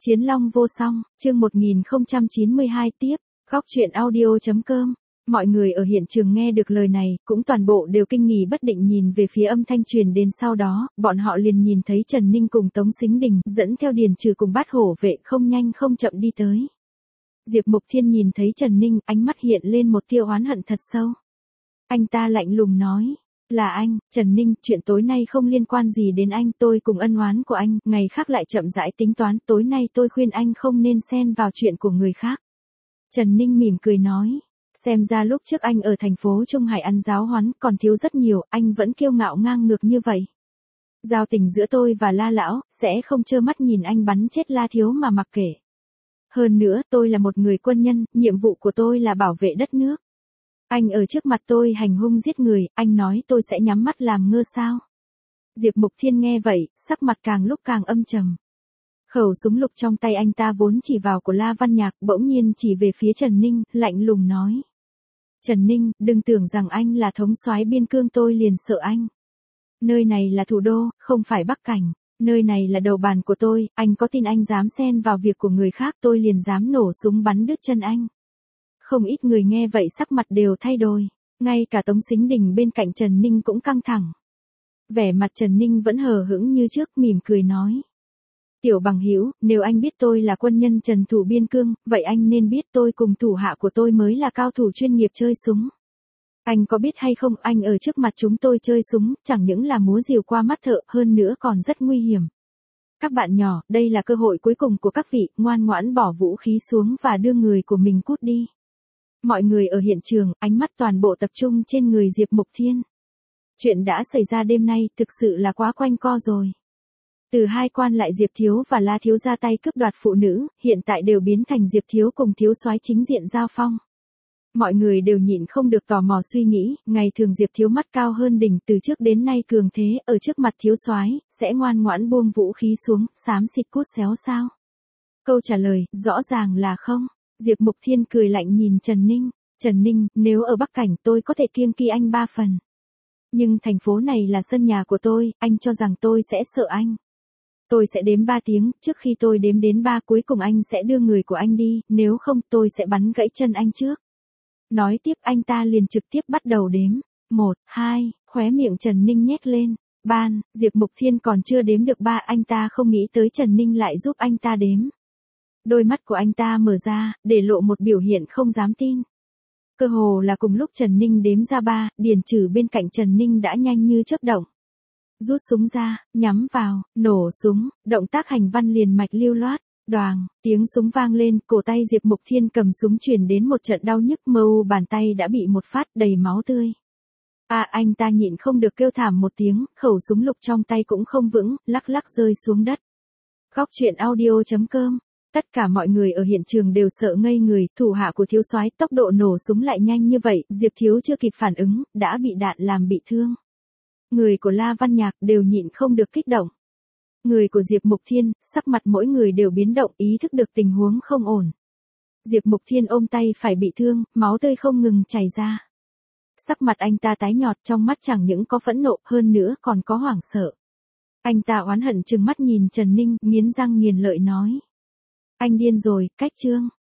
Chiến Long vô song, chương 1092 tiếp, góc truyện audio.com. Mọi người ở hiện trường nghe được lời này, cũng toàn bộ đều kinh nghi bất định nhìn về phía âm thanh truyền đến, sau đó, bọn họ liền nhìn thấy Trần Ninh cùng Tống Sính Đình, dẫn theo Điền Trừ cùng Bát Hổ vệ không nhanh không chậm đi tới. Diệp Mục Thiên nhìn thấy Trần Ninh, ánh mắt hiện lên một tia oán hận thật sâu. Anh ta lạnh lùng nói, là anh, Trần Ninh, chuyện tối nay không liên quan gì đến anh, tôi cùng ân oán của anh, ngày khác lại chậm rãi tính toán, tối nay tôi khuyên anh không nên xen vào chuyện của người khác. Trần Ninh mỉm cười nói, xem ra lúc trước anh ở thành phố Trung Hải ăn giáo huấn còn thiếu rất nhiều, anh vẫn kiêu ngạo ngang ngược như vậy. Giao tình giữa tôi và La Lão, sẽ không trơ mắt nhìn anh bắn chết La Thiếu mà mặc kệ. Hơn nữa, tôi là một người quân nhân, nhiệm vụ của tôi là bảo vệ đất nước. Anh ở trước mặt tôi hành hung giết người, anh nói tôi sẽ nhắm mắt làm ngơ sao? Diệp Mục Thiên nghe vậy, sắc mặt càng lúc càng âm trầm. Khẩu súng lục trong tay anh ta vốn chỉ vào của La Văn Nhạc, bỗng nhiên chỉ về phía Trần Ninh, lạnh lùng nói. Trần Ninh, đừng tưởng rằng anh là thống soái biên cương tôi liền sợ anh. Nơi này là thủ đô, không phải Bắc Cảnh. Nơi này là đầu bàn của tôi, anh có tin anh dám xen vào việc của người khác tôi liền dám nổ súng bắn đứt chân anh. Không ít người nghe vậy sắc mặt đều thay đổi, ngay cả Tống Sính Đình bên cạnh Trần Ninh cũng căng thẳng. Vẻ mặt Trần Ninh vẫn hờ hững như trước, mỉm cười nói. Tiểu bằng hữu, nếu anh biết tôi là quân nhân trần thủ biên cương, vậy anh nên biết tôi cùng thủ hạ của tôi mới là cao thủ chuyên nghiệp chơi súng. Anh có biết hay không, anh ở trước mặt chúng tôi chơi súng, chẳng những là múa rìu qua mắt thợ, hơn nữa còn rất nguy hiểm. Các bạn nhỏ, đây là cơ hội cuối cùng của các vị, ngoan ngoãn bỏ vũ khí xuống và đưa người của mình cút đi. Mọi người ở hiện trường, ánh mắt toàn bộ tập trung trên người Diệp Mục Thiên. Chuyện đã xảy ra đêm nay, thực sự là quá quanh co rồi. Từ hai quan lại Diệp Thiếu và La Thiếu ra tay cướp đoạt phụ nữ, hiện tại đều biến thành Diệp Thiếu cùng Thiếu soái chính diện giao phong. Mọi người đều nhịn không được tò mò suy nghĩ, ngày thường Diệp Thiếu mắt cao hơn đỉnh, từ trước đến nay cường thế, ở trước mặt Thiếu soái sẽ ngoan ngoãn buông vũ khí xuống, xám xịt cút xéo sao? Câu trả lời, rõ ràng là không. Diệp Mục Thiên cười lạnh nhìn Trần Ninh. Trần Ninh, nếu ở Bắc Cảnh tôi có thể kiêng kỵ anh 3 phần. Nhưng thành phố này là sân nhà của tôi, anh cho rằng tôi sẽ sợ anh. Tôi sẽ đếm 3 tiếng, trước khi tôi đếm đến 3 cuối cùng anh sẽ đưa người của anh đi, nếu không tôi sẽ bắn gãy chân anh trước. Nói tiếp anh ta liền trực tiếp bắt đầu đếm. 1, 2, khóe miệng Trần Ninh nhếch lên. Ban, Diệp Mục Thiên còn chưa đếm được 3, anh ta không nghĩ tới Trần Ninh lại giúp anh ta đếm. Đôi mắt của anh ta mở ra, để lộ một biểu hiện không dám tin. Cơ hồ là cùng lúc Trần Ninh đếm ra 3, Điền Trừ bên cạnh Trần Ninh đã nhanh như chớp động. Rút súng ra, nhắm vào, nổ súng, động tác hành văn liền mạch lưu loát. Đoàng, tiếng súng vang lên, cổ tay Diệp Mục Thiên cầm súng truyền đến một trận đau nhức, mâu bàn tay đã bị một phát đầy máu tươi. Anh ta nhịn không được kêu thảm một tiếng, khẩu súng lục trong tay cũng không vững, lắc lắc rơi xuống đất. Góc truyện audio.com. Tất cả mọi người ở hiện trường đều sợ ngây người, thủ hạ của Thiếu soái tốc độ nổ súng lại nhanh như vậy, Diệp Thiếu chưa kịp phản ứng, đã bị đạn làm bị thương. Người của La Văn Nhạc đều nhịn không được kích động. Người của Diệp Mục Thiên, sắc mặt mỗi người đều biến động, ý thức được tình huống không ổn. Diệp Mục Thiên ôm tay phải bị thương, máu tươi không ngừng chảy ra. Sắc mặt anh ta tái nhợt, trong mắt chẳng những có phẫn nộ, hơn nữa còn có hoảng sợ. Anh ta oán hận trừng mắt nhìn Trần Ninh, nghiến răng nghiến lợi nói. Anh điên rồi, cách trương.